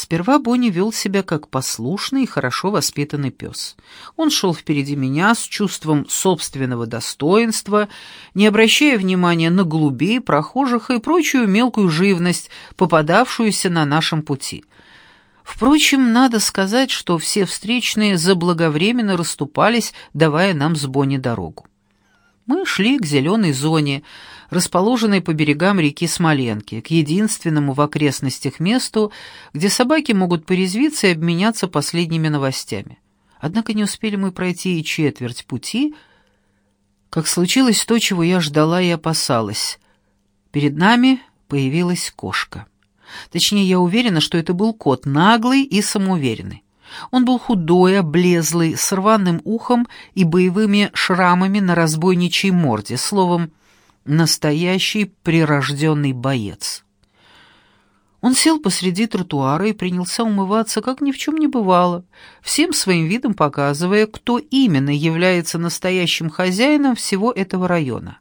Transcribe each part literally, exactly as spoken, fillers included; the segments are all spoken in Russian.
Сперва Бонни вел себя как послушный и хорошо воспитанный пес. Он шел впереди меня с чувством собственного достоинства, не обращая внимания на голубей, прохожих и прочую мелкую живность, попадавшуюся на нашем пути. Впрочем, надо сказать, что все встречные заблаговременно расступались, давая нам с Бонни дорогу. Мы шли к зеленой зоне, расположенной по берегам реки Смоленки, к единственному в окрестностях месту, где собаки могут порезвиться и обменяться последними новостями. Однако не успели мы пройти и четверть пути, как случилось то, чего я ждала и опасалась. Перед нами появилась кошка. Точнее, я уверена, что это был кот, наглый и самоуверенный. Он был худой, облезлый, с рваным ухом и боевыми шрамами на разбойничьей морде, словом, настоящий прирожденный боец. Он сел посреди тротуара и принялся умываться, как ни в чем не бывало, всем своим видом показывая, кто именно является настоящим хозяином всего этого района.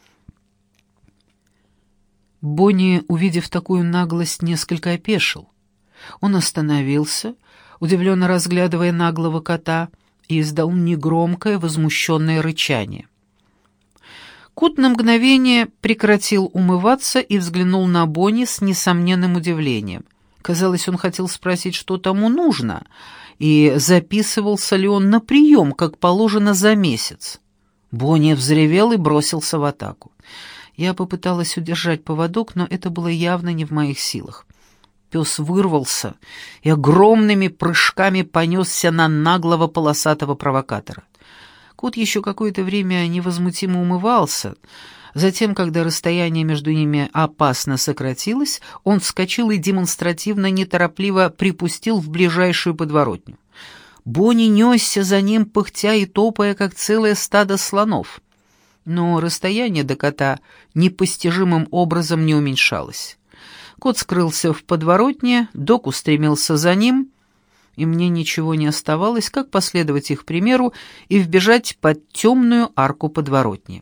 Бонни, увидев такую наглость, несколько опешил. Он остановился, удивленно разглядывая наглого кота, и издал негромкое возмущенное рычание. Кот на мгновение прекратил умываться и взглянул на Бонни с несомненным удивлением. Казалось, он хотел спросить, что тому нужно, и записывался ли он на прием, как положено, за месяц. Бонни взревел и бросился в атаку. Я попыталась удержать поводок, но это было явно не в моих силах. Пес вырвался и огромными прыжками понесся на наглого полосатого провокатора. Кот еще какое-то время невозмутимо умывался. Затем, когда расстояние между ними опасно сократилось, он вскочил и демонстративно неторопливо припустил в ближайшую подворотню. Бонни несся за ним, пыхтя и топая, как целое стадо слонов. Но расстояние до кота непостижимым образом не уменьшалось. Кот скрылся в подворотне, Док устремился за ним, и мне ничего не оставалось, как последовать их примеру и вбежать под темную арку подворотни.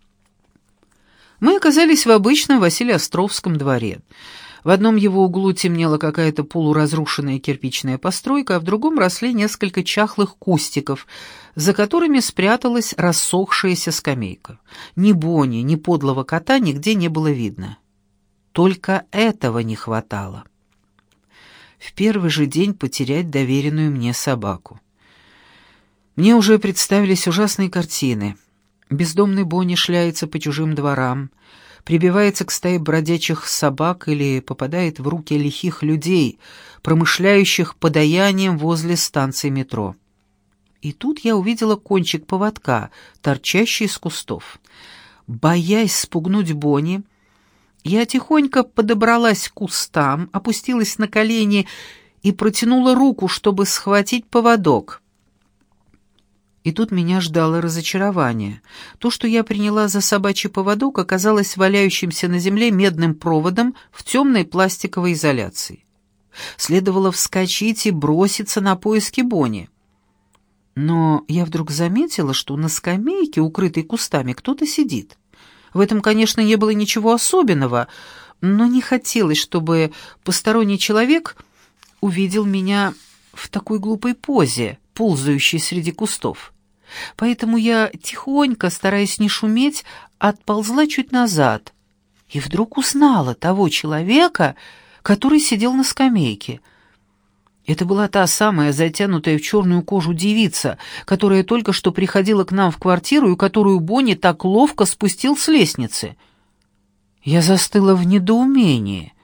Мы оказались в обычном Василеостровском дворе. В одном его углу темнела какая-то полуразрушенная кирпичная постройка, а в другом росли несколько чахлых кустиков, за которыми спряталась рассохшаяся скамейка. Ни Бонни, ни подлого кота нигде не было видно. Только этого не хватало. В первый же день потерять доверенную мне собаку. Мне уже представились ужасные картины. Бездомный Бонни шляется по чужим дворам, прибивается к стае бродячих собак или попадает в руки лихих людей, промышляющих подаянием возле станции метро. И тут я увидела кончик поводка, торчащий из кустов. Боясь спугнуть Бонни, я тихонько подобралась к кустам, опустилась на колени и протянула руку, чтобы схватить поводок. И тут меня ждало разочарование. То, что я приняла за собачий поводок, оказалось валяющимся на земле медным проводом в темной пластиковой изоляции. Следовало вскочить и броситься на поиски Бонни. Но я вдруг заметила, что на скамейке, укрытой кустами, кто-то сидит. В этом, конечно, не было ничего особенного, но не хотелось, чтобы посторонний человек увидел меня в такой глупой позе, ползающей среди кустов. Поэтому я тихонько, стараясь не шуметь, отползла чуть назад и вдруг узнала того человека, который сидел на скамейке. Это была та самая затянутая в черную кожу девица, которая только что приходила к нам в квартиру и которую Бонни так ловко спустил с лестницы. Я застыла в недоумении.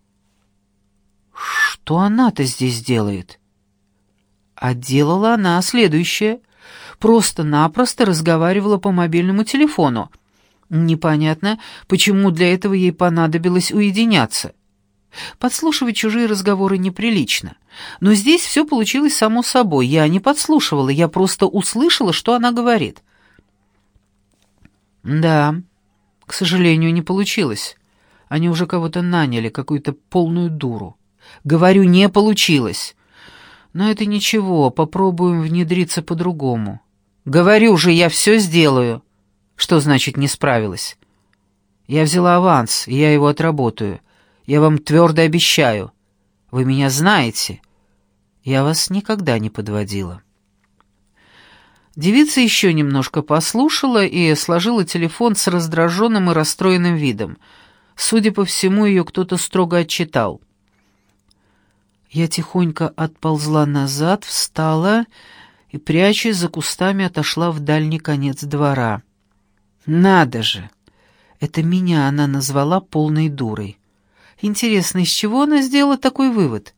Что она-то здесь делает? А делала она следующее. Просто-напросто разговаривала по мобильному телефону. Непонятно, почему для этого ей понадобилось уединяться. Подслушивать чужие разговоры неприлично. Но здесь все получилось само собой. Я не подслушивала, я просто услышала, что она говорит. Да, к сожалению, не получилось. Они уже кого-то наняли, какую-то полную дуру. Говорю, не получилось. Но это ничего, попробуем внедриться по-другому. Говорю же, я все сделаю. Что значит не справилась? Я взяла аванс, и я его отработаю. Я вам твердо обещаю. Вы меня знаете. Я вас никогда не подводила». Девица еще немножко послушала и сложила телефон с раздраженным и расстроенным видом. Судя по всему, ее кто-то строго отчитал. Я тихонько отползла назад, встала и, прячась за кустами, отошла в дальний конец двора. Надо же! Это меня она назвала полной дурой. Интересно, из чего она сделала такой вывод?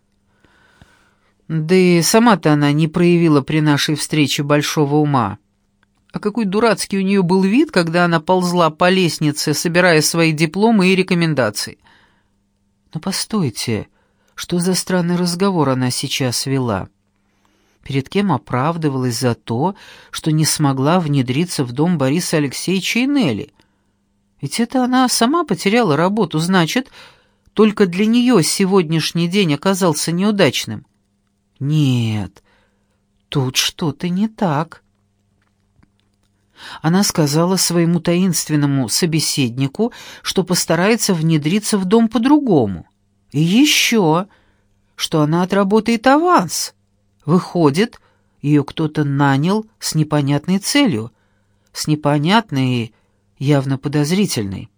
Да и сама-то она не проявила при нашей встрече большого ума. А какой дурацкий у нее был вид, когда она ползла по лестнице, собирая свои дипломы и рекомендации. Но постойте, что за странный разговор она сейчас вела? Перед кем оправдывалась за то, что не смогла внедриться в дом Бориса Алексеевича и Нелли? Ведь это она сама потеряла работу, значит, только для нее сегодняшний день оказался неудачным. Нет, тут что-то не так. Она сказала своему таинственному собеседнику, что постарается внедриться в дом по-другому. И еще, что она отработает аванс. Выходит, ее кто-то нанял с непонятной целью, с непонятной и явно подозрительной.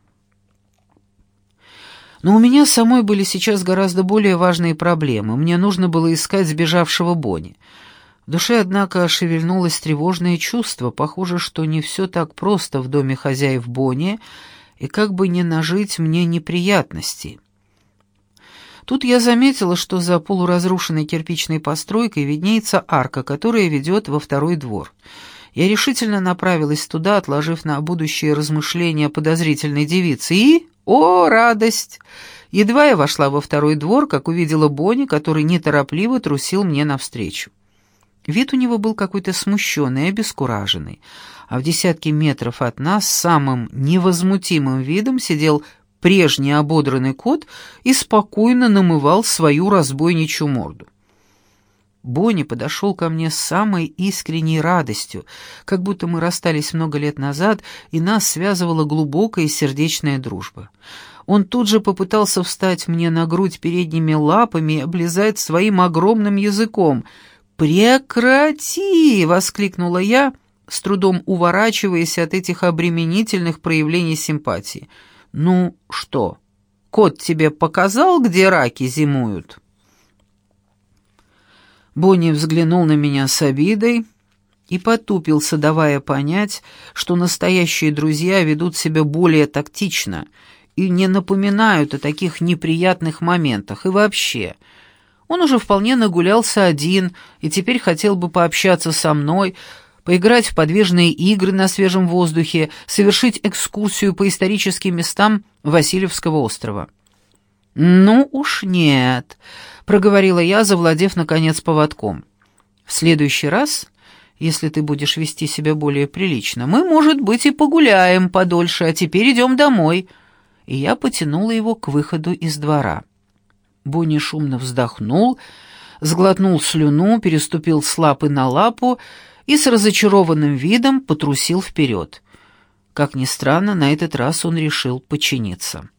Но у меня самой были сейчас гораздо более важные проблемы. Мне нужно было искать сбежавшего Бонни. В душе, однако, шевельнулось тревожное чувство. Похоже, что не все так просто в доме хозяев Бонни, и как бы не нажить мне неприятностей. Тут я заметила, что за полуразрушенной кирпичной постройкой виднеется арка, которая ведет во второй двор. Я решительно направилась туда, отложив на будущее размышления подозрительной девицы, и... О, радость! Едва я вошла во второй двор, как увидела Бонни, который неторопливо трусил мне навстречу. Вид у него был какой-то смущенный и обескураженный, а в десятке метров от нас самым невозмутимым видом сидел прежний ободранный кот и спокойно намывал свою разбойничью морду. Бонни подошел ко мне с самой искренней радостью, как будто мы расстались много лет назад, и нас связывала глубокая и сердечная дружба. Он тут же попытался встать мне на грудь передними лапами и облизать своим огромным языком. «Прекрати!» — воскликнула я, с трудом уворачиваясь от этих обременительных проявлений симпатии. «Ну что, кот тебе показал, где раки зимуют?» Бонни взглянул на меня с обидой и потупился, давая понять, что настоящие друзья ведут себя более тактично и не напоминают о таких неприятных моментах. И вообще, он уже вполне нагулялся один и теперь хотел бы пообщаться со мной, поиграть в подвижные игры на свежем воздухе, совершить экскурсию по историческим местам Васильевского острова. «Ну уж нет», — проговорила я, завладев, наконец, поводком. «В следующий раз, если ты будешь вести себя более прилично, мы, может быть, и погуляем подольше, а теперь идем домой». И я потянула его к выходу из двора. Бонни шумно вздохнул, сглотнул слюну, переступил с лапы на лапу и с разочарованным видом потрусил вперед. Как ни странно, на этот раз он решил подчиниться.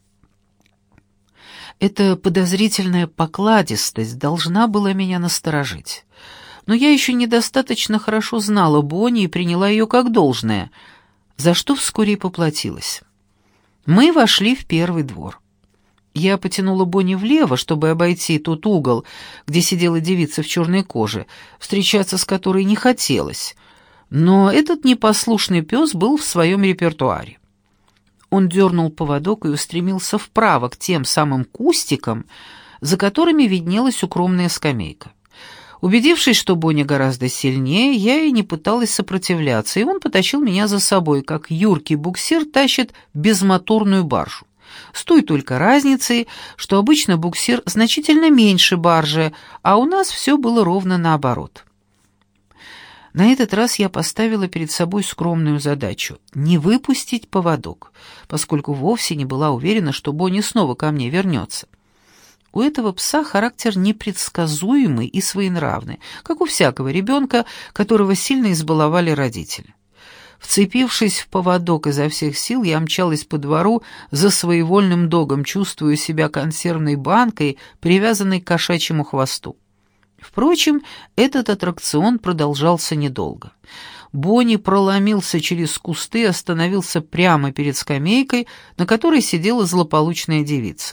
Эта подозрительная покладистость должна была меня насторожить. Но я еще недостаточно хорошо знала Бонни и приняла ее как должное, за что вскоре и поплатилась. Мы вошли в первый двор. Я потянула Бонни влево, чтобы обойти тот угол, где сидела девица в черной коже, встречаться с которой не хотелось. Но этот непослушный пес был в своем репертуаре. Он дернул поводок и устремился вправо к тем самым кустикам, за которыми виднелась укромная скамейка. Убедившись, что Бонни гораздо сильнее, я и не пыталась сопротивляться, и он потащил меня за собой, как юркий буксир тащит безмоторную баржу. С той только разницей, что обычно буксир значительно меньше баржи, а у нас все было ровно наоборот. На этот раз я поставила перед собой скромную задачу — не выпустить поводок, поскольку вовсе не была уверена, что Бонни снова ко мне вернется. У этого пса характер непредсказуемый и своенравный, как у всякого ребенка, которого сильно избаловали родители. Вцепившись в поводок изо всех сил, я мчалась по двору за своевольным догом, чувствуя себя консервной банкой, привязанной к кошачьему хвосту. Впрочем, этот аттракцион продолжался недолго. Бонни проломился через кусты и остановился прямо перед скамейкой, на которой сидела злополучная девица.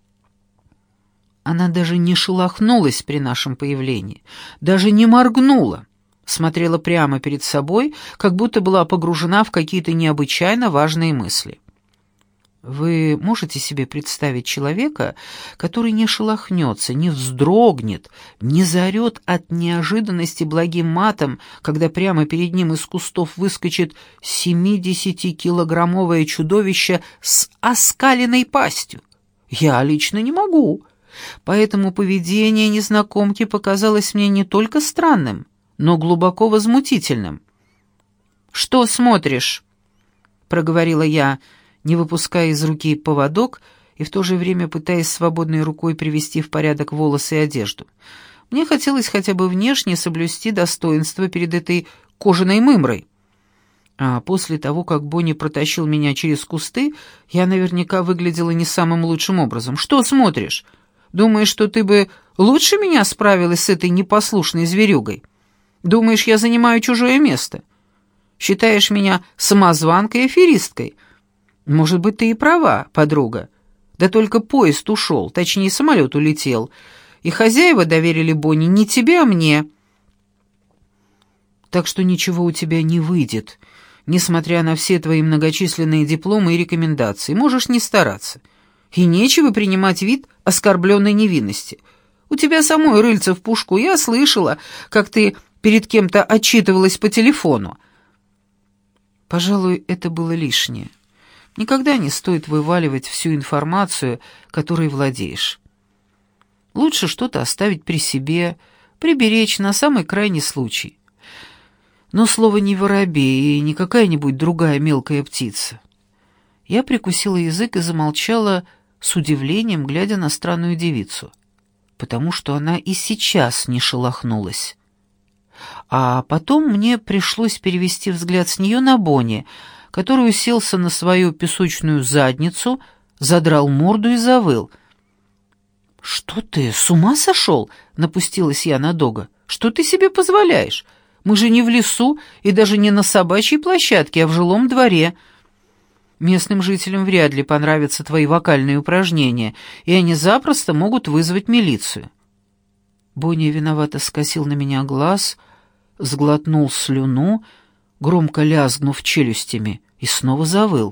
Она даже не шелохнулась при нашем появлении, даже не моргнула, смотрела прямо перед собой, как будто была погружена в какие-то необычайно важные мысли. Вы можете себе представить человека, который не шелохнется, не вздрогнет, не заорет от неожиданности благим матом, когда прямо перед ним из кустов выскочит семидесятикилограммовое чудовище с оскаленной пастью? Я лично не могу. Поэтому поведение незнакомки показалось мне не только странным, но глубоко возмутительным. «Что смотришь?» — проговорила я, не выпуская из руки поводок и в то же время пытаясь свободной рукой привести в порядок волосы и одежду. Мне хотелось хотя бы внешне соблюсти достоинство перед этой кожаной мымрой. А после того, как Бонни протащил меня через кусты, я наверняка выглядела не самым лучшим образом. «Что смотришь? Думаешь, что ты бы лучше меня справилась с этой непослушной зверюгой? Думаешь, я занимаю чужое место? Считаешь меня самозванкой и аферисткой? Может быть, ты и права, подруга. Да только поезд ушел, точнее, самолет улетел, и хозяева доверили Бонни не тебе, а мне. Так что ничего у тебя не выйдет, несмотря на все твои многочисленные дипломы и рекомендации. Можешь не стараться. И нечего принимать вид оскорбленной невинности. У тебя самой рыльце в пушку. Я слышала, как ты перед кем-то отчитывалась по телефону. Пожалуй, это было лишнее. Никогда не стоит вываливать всю информацию, которой владеешь. Лучше что-то оставить при себе, приберечь на самый крайний случай. Но слово не воробей и не какая-нибудь другая мелкая птица. Я прикусила язык и замолчала с удивлением, глядя на странную девицу, потому что она и сейчас не шелохнулась. А потом мне пришлось перевести взгляд с нее на Бонни, который уселся на свою песочную задницу, задрал морду и завыл. «Что ты, с ума сошел?» — напустилась я на дога. «Что ты себе позволяешь? Мы же не в лесу и даже не на собачьей площадке, а в жилом дворе. Местным жителям вряд ли понравятся твои вокальные упражнения, и они запросто могут вызвать милицию». Бонни виновато скосил на меня глаз, сглотнул слюну, громко лязгнув челюстями, и снова завыл.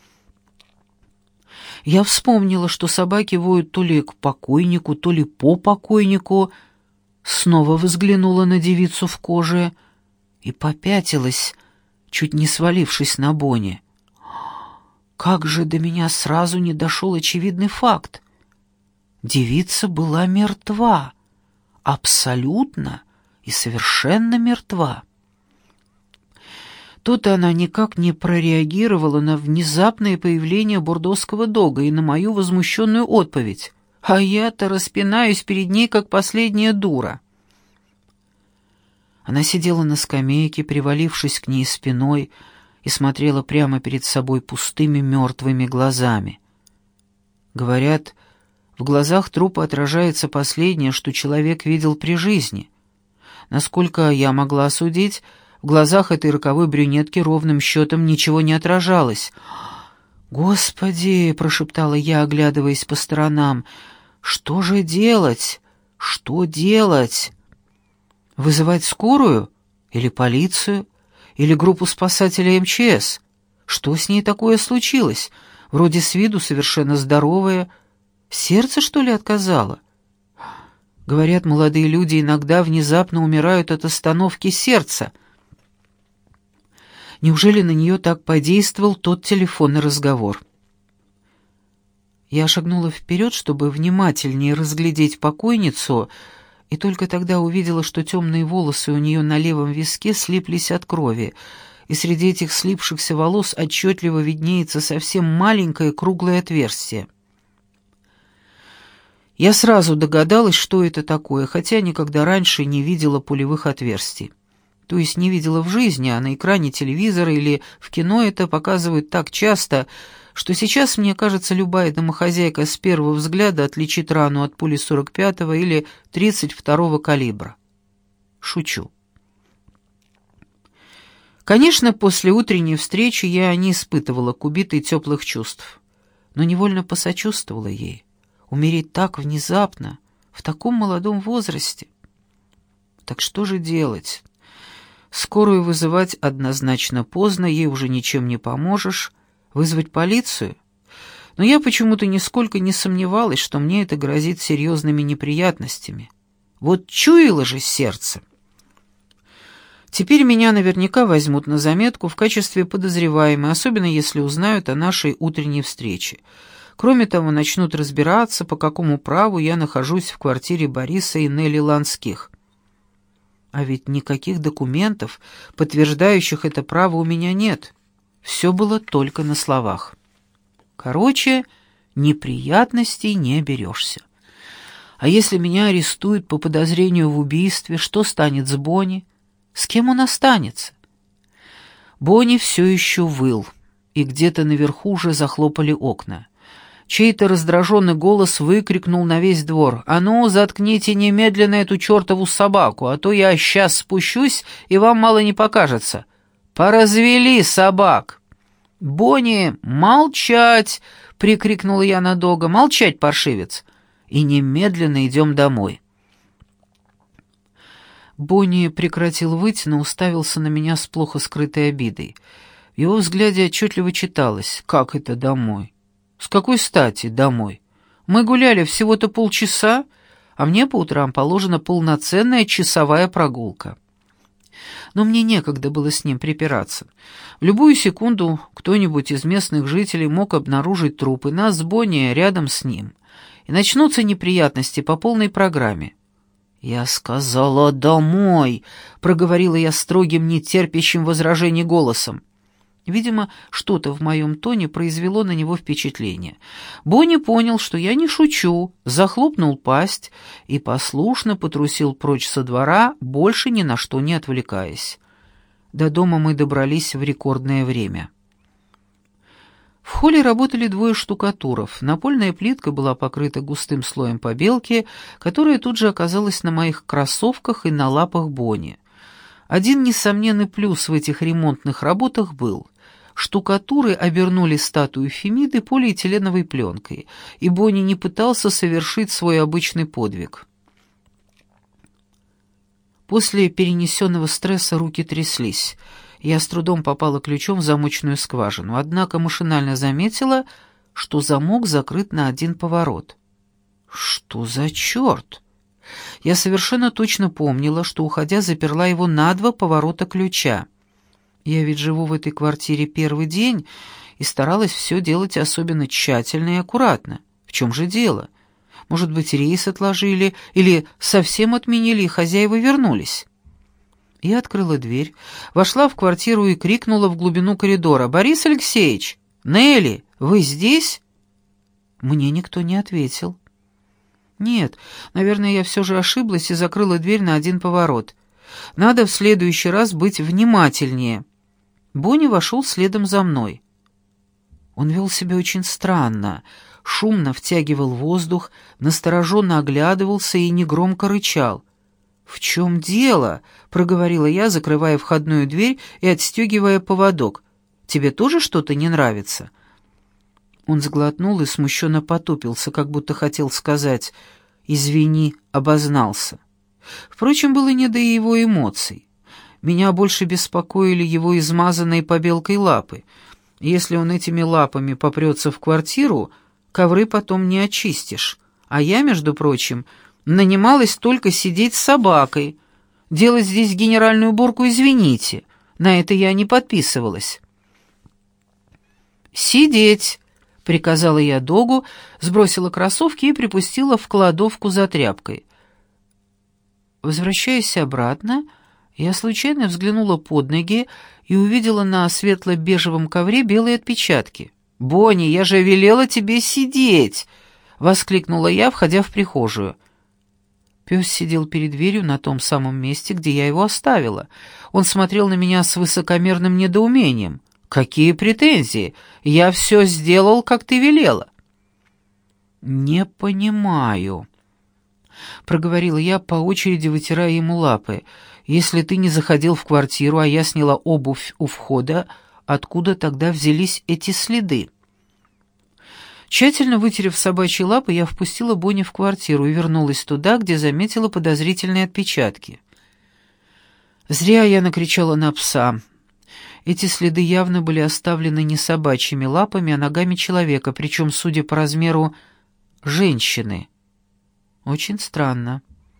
Я вспомнила, что собаки воют то ли к покойнику, то ли по покойнику, снова взглянула на девицу в коже и попятилась, чуть не свалившись на Бонни. Как же до меня сразу не дошел очевидный факт. Девица была мертва, абсолютно и совершенно мертва. Тут она никак не прореагировала на внезапное появление бордоского дога и на мою возмущенную отповедь, а я-то распинаюсь перед ней, как последняя дура. Она сидела на скамейке, привалившись к ней спиной, и смотрела прямо перед собой пустыми мертвыми глазами. Говорят, в глазах трупа отражается последнее, что человек видел при жизни. Насколько я могла судить, в глазах этой роковой брюнетки ровным счетом ничего не отражалось. «Господи!» — прошептала я, оглядываясь по сторонам. «Что же делать? Что делать? Вызывать скорую? Или полицию? Или группу спасателей эм че эс? Что с ней такое случилось? Вроде с виду совершенно здоровая. Сердце, что ли, отказало? Говорят, молодые люди иногда внезапно умирают от остановки сердца. Неужели на нее так подействовал тот телефонный разговор?» Я шагнула вперед, чтобы внимательнее разглядеть покойницу, и только тогда увидела, что темные волосы у нее на левом виске слиплись от крови, и среди этих слипшихся волос отчетливо виднеется совсем маленькое круглое отверстие. Я сразу догадалась, что это такое, хотя никогда раньше не видела пулевых отверстий. то есть не видела в жизни, а на экране телевизора или в кино это показывают так часто, что сейчас, мне кажется, любая домохозяйка с первого взгляда отличит рану от пули сорок пятого или тридцать второго калибра. Шучу. Конечно, после утренней встречи я не испытывала к убитой теплых чувств, но невольно посочувствовала ей. Умереть так внезапно, в таком молодом возрасте. Так что же делать? Скорую вызывать однозначно поздно, ей уже ничем не поможешь. Вызвать полицию? Но я почему-то нисколько не сомневалась, что мне это грозит серьезными неприятностями. Вот чуяло же сердце. Теперь меня наверняка возьмут на заметку в качестве подозреваемой, особенно если узнают о нашей утренней встрече. Кроме того, начнут разбираться, по какому праву я нахожусь в квартире Бориса и Нелли Ланских. А ведь никаких документов, подтверждающих это право, у меня нет. Все было только на словах. Короче, неприятностей не оберешься. А если меня арестуют по подозрению в убийстве, что станет с Бонни? С кем он останется? Бонни все еще выл, и где-то наверху уже захлопали окна. Чей-то раздраженный голос выкрикнул на весь двор: «А ну, заткните немедленно эту чертову собаку, а то я сейчас спущусь, и вам мало не покажется. Поразвели собак!» «Бонни, молчать!» — прикрикнула я на Дога. «Молчать, паршивец! И немедленно идем домой!» Бонни прекратил выть, но уставился на меня с плохо скрытой обидой. В его взгляде отчетливо читалось: «Как это домой? С какой стати домой? Мы гуляли всего-то полчаса, а мне по утрам положена полноценная часовая прогулка». Но мне некогда было с ним припираться. В любую секунду кто-нибудь из местных жителей мог обнаружить труп, и нас с Бонни рядом с ним. И начнутся неприятности по полной программе. «Я сказала домой», — проговорила я строгим, нетерпящим возражений голосом. Видимо, что-то в моем тоне произвело на него впечатление. Бонни понял, что я не шучу, захлопнул пасть и послушно потрусил прочь со двора, больше ни на что не отвлекаясь. До дома мы добрались в рекордное время. В холле работали двое штукатуров. Напольная плитка была покрыта густым слоем побелки, которая тут же оказалась на моих кроссовках и на лапах Бонни. Один несомненный плюс в этих ремонтных работах был: штукатуры обернули статую Фемиды полиэтиленовой пленкой, и Бонни не пытался совершить свой обычный подвиг. После перенесенного стресса руки тряслись. Я с трудом попала ключом в замочную скважину, однако машинально заметила, что замок закрыт на один поворот. Что за черт? Я совершенно точно помнила, что, уходя, заперла его на два поворота ключа. Я ведь живу в этой квартире первый день и старалась все делать особенно тщательно и аккуратно. В чем же дело? Может быть, рейс отложили или совсем отменили, и хозяева вернулись? Я открыла дверь, вошла в квартиру и крикнула в глубину коридора: «Борис Алексеевич! Нелли, вы здесь?» Мне никто не ответил. Нет, наверное, я все же ошиблась и закрыла дверь на один поворот. Надо в следующий раз быть внимательнее. Бонни вошел следом за мной. Он вел себя очень странно, шумно втягивал воздух, настороженно оглядывался и негромко рычал. «В чем дело?» — проговорила я, закрывая входную дверь и отстегивая поводок. «Тебе тоже что-то не нравится?» Он сглотнул и смущенно потупился, как будто хотел сказать: «Извини, обознался». Впрочем, было не до его эмоций. Меня больше беспокоили его измазанные побелкой лапы. Если он этими лапами попрется в квартиру, ковры потом не очистишь. А я, между прочим, нанималась только сидеть с собакой. Делать здесь генеральную уборку, извините, на это я не подписывалась. «Сидеть!» — приказала я Догу, сбросила кроссовки и припустила в кладовку за тряпкой. Возвращаясь обратно, я случайно взглянула под ноги и увидела на светло-бежевом ковре белые отпечатки. «Бонни, я же велела тебе сидеть!» — воскликнула я, входя в прихожую. Пес сидел перед дверью на том самом месте, где я его оставила. Он смотрел на меня с высокомерным недоумением. «Какие претензии? Я все сделал, как ты велела». «Не понимаю», — проговорила я, по очереди вытирая ему лапы. «Если ты не заходил в квартиру, а я сняла обувь у входа, откуда тогда взялись эти следы?» Тщательно вытерев собачьи лапы, я впустила Бонни в квартиру и вернулась туда, где заметила подозрительные отпечатки. Зря я накричала на пса. Эти следы явно были оставлены не собачьими лапами, а ногами человека, причем, судя по размеру, женщины. Очень странно.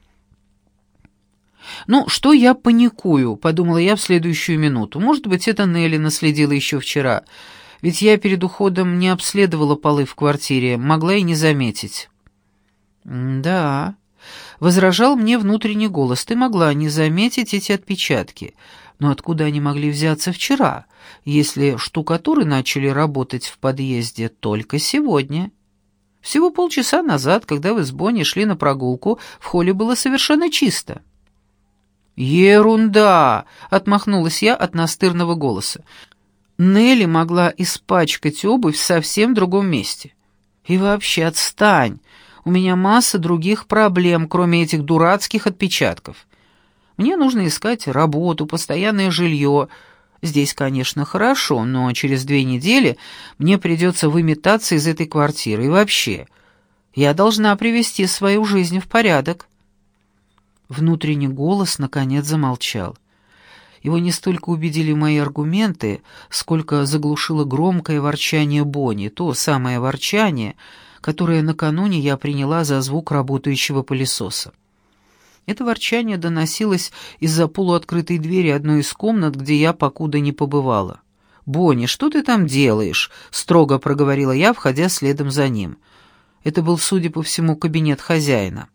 «Ну, что я паникую?» — подумала я в следующую минуту. «Может быть, это Нелли наследила еще вчера. Ведь я перед уходом не обследовала полы в квартире, могла и не заметить». «Да», — возражал мне внутренний голос, — «ты могла не заметить эти отпечатки. Но откуда они могли взяться вчера, если штукатуры начали работать в подъезде только сегодня? Всего полчаса назад, когда вы с Бонни шли на прогулку, в холле было совершенно чисто». «Ерунда!» — отмахнулась я от настырного голоса. «Нелли могла испачкать обувь в совсем другом месте. И вообще отстань, у меня масса других проблем, кроме этих дурацких отпечатков. Мне нужно искать работу, постоянное жилье. Здесь, конечно, хорошо, но через две недели мне придется выметаться из этой квартиры. И вообще, я должна привести свою жизнь в порядок». Внутренний голос, наконец, замолчал. Его не столько убедили мои аргументы, сколько заглушило громкое ворчание Бонни, то самое ворчание, которое накануне я приняла за звук работающего пылесоса. Это ворчание доносилось из-за полуоткрытой двери одной из комнат, где я покуда не побывала. «Бонни, что ты там делаешь?» — строго проговорила я, входя следом за ним. Это был, судя по всему, кабинет хозяина.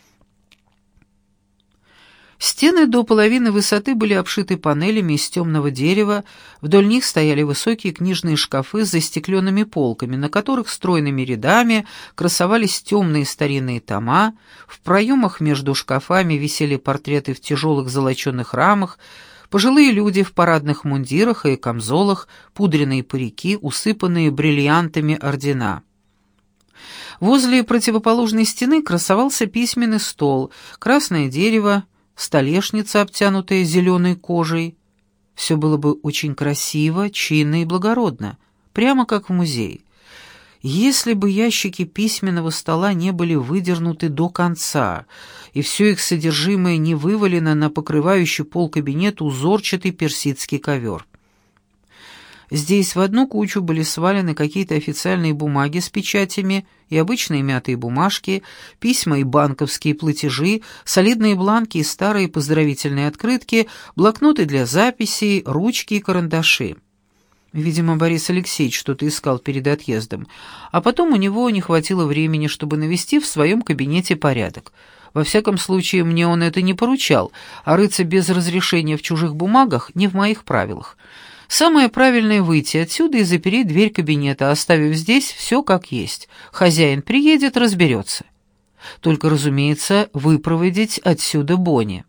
Стены до половины высоты были обшиты панелями из темного дерева, вдоль них стояли высокие книжные шкафы с застекленными полками, на которых стройными рядами красовались темные старинные тома, в проемах между шкафами висели портреты в тяжелых золоченых рамах, пожилые люди в парадных мундирах и камзолах, пудренные парики, усыпанные бриллиантами ордена. Возле противоположной стены красовался письменный стол, красное дерево, столешница, обтянутая зеленой кожей. Все было бы очень красиво, чинно и благородно, прямо как в музее. Если бы ящики письменного стола не были выдернуты до конца, и все их содержимое не вывалено на покрывающий пол кабинета узорчатый персидский ковер. Здесь в одну кучу были свалены какие-то официальные бумаги с печатями и обычные мятые бумажки, письма и банковские платежи, солидные бланки и старые поздравительные открытки, блокноты для записей, ручки и карандаши. Видимо, Борис Алексеевич что-то искал перед отъездом, а потом у него не хватило времени, чтобы навести в своем кабинете порядок. Во всяком случае, мне он это не поручал, а рыться без разрешения в чужих бумагах не в моих правилах. Самое правильное — выйти отсюда и запереть дверь кабинета, оставив здесь все как есть. Хозяин приедет, разберется. Только, разумеется, выпроводить отсюда Бонни.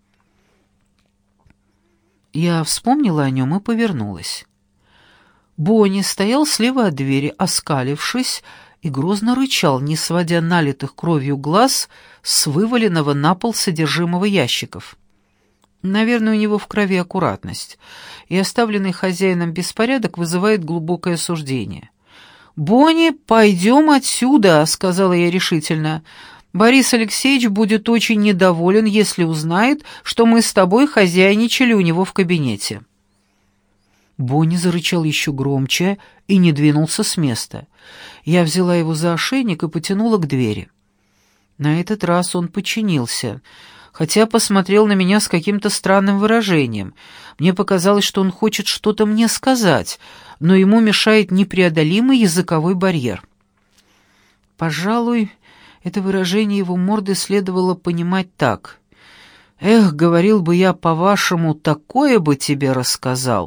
Я вспомнила о нем и повернулась. Бонни стоял слева от двери, оскалившись, и грозно рычал, не сводя налитых кровью глаз с вываленного на пол содержимого ящиков. Наверное, у него в крови аккуратность, и оставленный хозяином беспорядок вызывает глубокое осуждение. «Бонни, пойдем отсюда», — сказала я решительно. «Борис Алексеевич будет очень недоволен, если узнает, что мы с тобой хозяйничали у него в кабинете». Бонни зарычал еще громче и не двинулся с места. Я взяла его за ошейник и потянула к двери. На этот раз он подчинился, хотя посмотрел на меня с каким-то странным выражением. Мне показалось, что он хочет что-то мне сказать, но ему мешает непреодолимый языковой барьер. Пожалуй, это выражение его морды следовало понимать так: «Эх, говорил бы я по-вашему, такое бы тебе рассказал».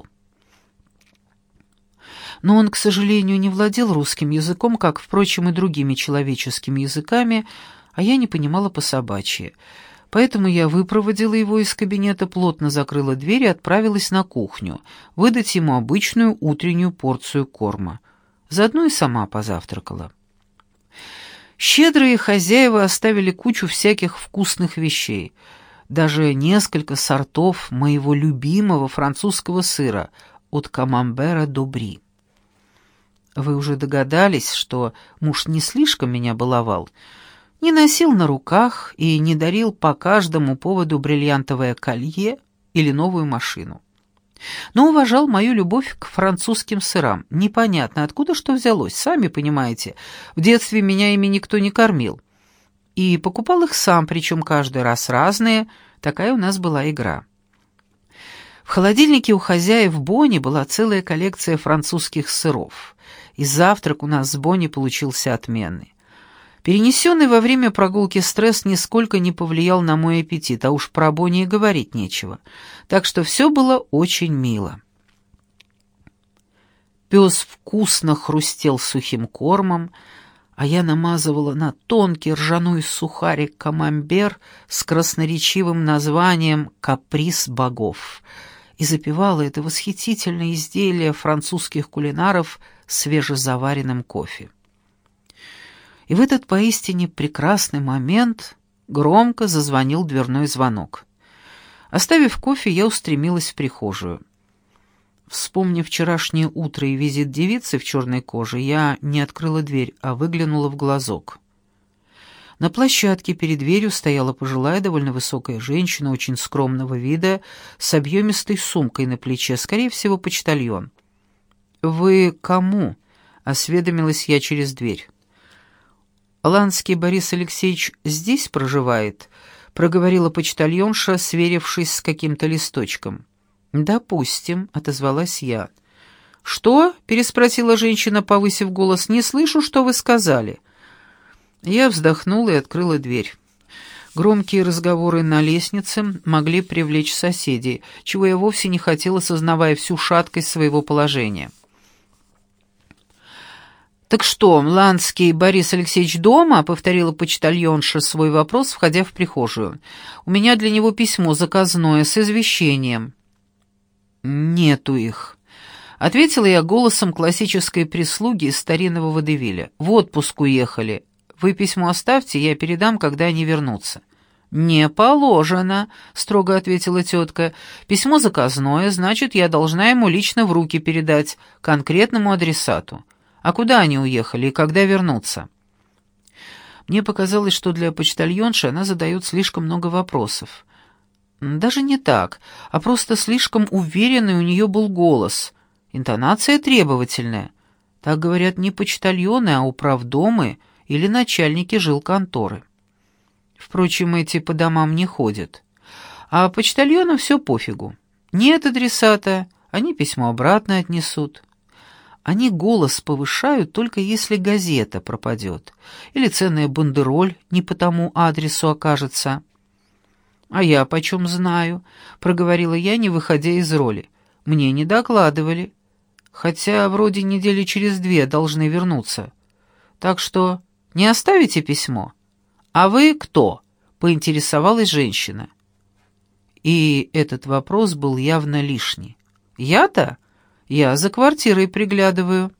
Но он, к сожалению, не владел русским языком, как, впрочем, и другими человеческими языками, а я не понимала по-собачьи. Поэтому я выпроводила его из кабинета, плотно закрыла дверь и отправилась на кухню, выдать ему обычную утреннюю порцию корма. Заодно и сама позавтракала. Щедрые хозяева оставили кучу всяких вкусных вещей, даже несколько сортов моего любимого французского сыра от камамбера до бри. Вы уже догадались, что муж не слишком меня баловал, не носил на руках и не дарил по каждому поводу бриллиантовое колье или новую машину. Но уважал мою любовь к французским сырам. Непонятно, откуда что взялось, сами понимаете. В детстве меня ими никто не кормил. И покупал их сам, причем каждый раз разные. Такая у нас была игра. В холодильнике у хозяев Бонни была целая коллекция французских сыров. И завтрак у нас с Бонни получился отменный. Перенесенный во время прогулки стресс нисколько не повлиял на мой аппетит, а уж про Бонни и говорить нечего. Так что все было очень мило. Пес вкусно хрустел сухим кормом, а я намазывала на тонкий ржаной сухарик камамбер с красноречивым названием «Каприз богов» и запивала это восхитительное изделие французских кулинаров свежезаваренным кофе. И в этот поистине прекрасный момент громко зазвонил дверной звонок. Оставив кофе, я устремилась в прихожую. Вспомнив вчерашнее утро и визит девицы в черной коже, я не открыла дверь, а выглянула в глазок. На площадке перед дверью стояла пожилая, довольно высокая женщина, очень скромного вида, с объемистой сумкой на плече, скорее всего, почтальон. «Вы кому?» — осведомилась я через дверь. «Ланский Борис Алексеевич здесь проживает?» — проговорила почтальонша, сверившись с каким-то листочком. «Допустим», — отозвалась я. «Что?» — переспросила женщина, повысив голос. «Не слышу, что вы сказали». Я вздохнула и открыла дверь. Громкие разговоры на лестнице могли привлечь соседей, чего я вовсе не хотела, сознавая всю шаткость своего положения. «Так что, Ланский Борис Алексеевич дома?» — повторила почтальонша свой вопрос, входя в прихожую. «У меня для него письмо заказное с извещением». «Нету их», — ответила я голосом классической прислуги из старинного водевиля. «В отпуск уехали. Вы письмо оставьте, я передам, когда они вернутся». «Не положено», — строго ответила тетка. «Письмо заказное, значит, я должна ему лично в руки передать, конкретному адресату. А куда они уехали и когда вернутся?» Мне показалось, что для почтальонши она задает слишком много вопросов. Даже не так, а просто слишком уверенный у нее был голос. Интонация требовательная. Так говорят не почтальоны, а управдомы или начальники жилконторы. Впрочем, эти по домам не ходят. А почтальонам все пофигу. Нет адресата, они письмо обратно отнесут. Они голос повышают только если газета пропадет, или ценная бандероль не по тому адресу окажется. «А я почем знаю?» — проговорила я, не выходя из роли. «Мне не докладывали, хотя вроде недели через две должны вернуться. Так что не оставите письмо?» «А вы кто?» — поинтересовалась женщина. И этот вопрос был явно лишний. «Я-то? Я за квартирой приглядываю».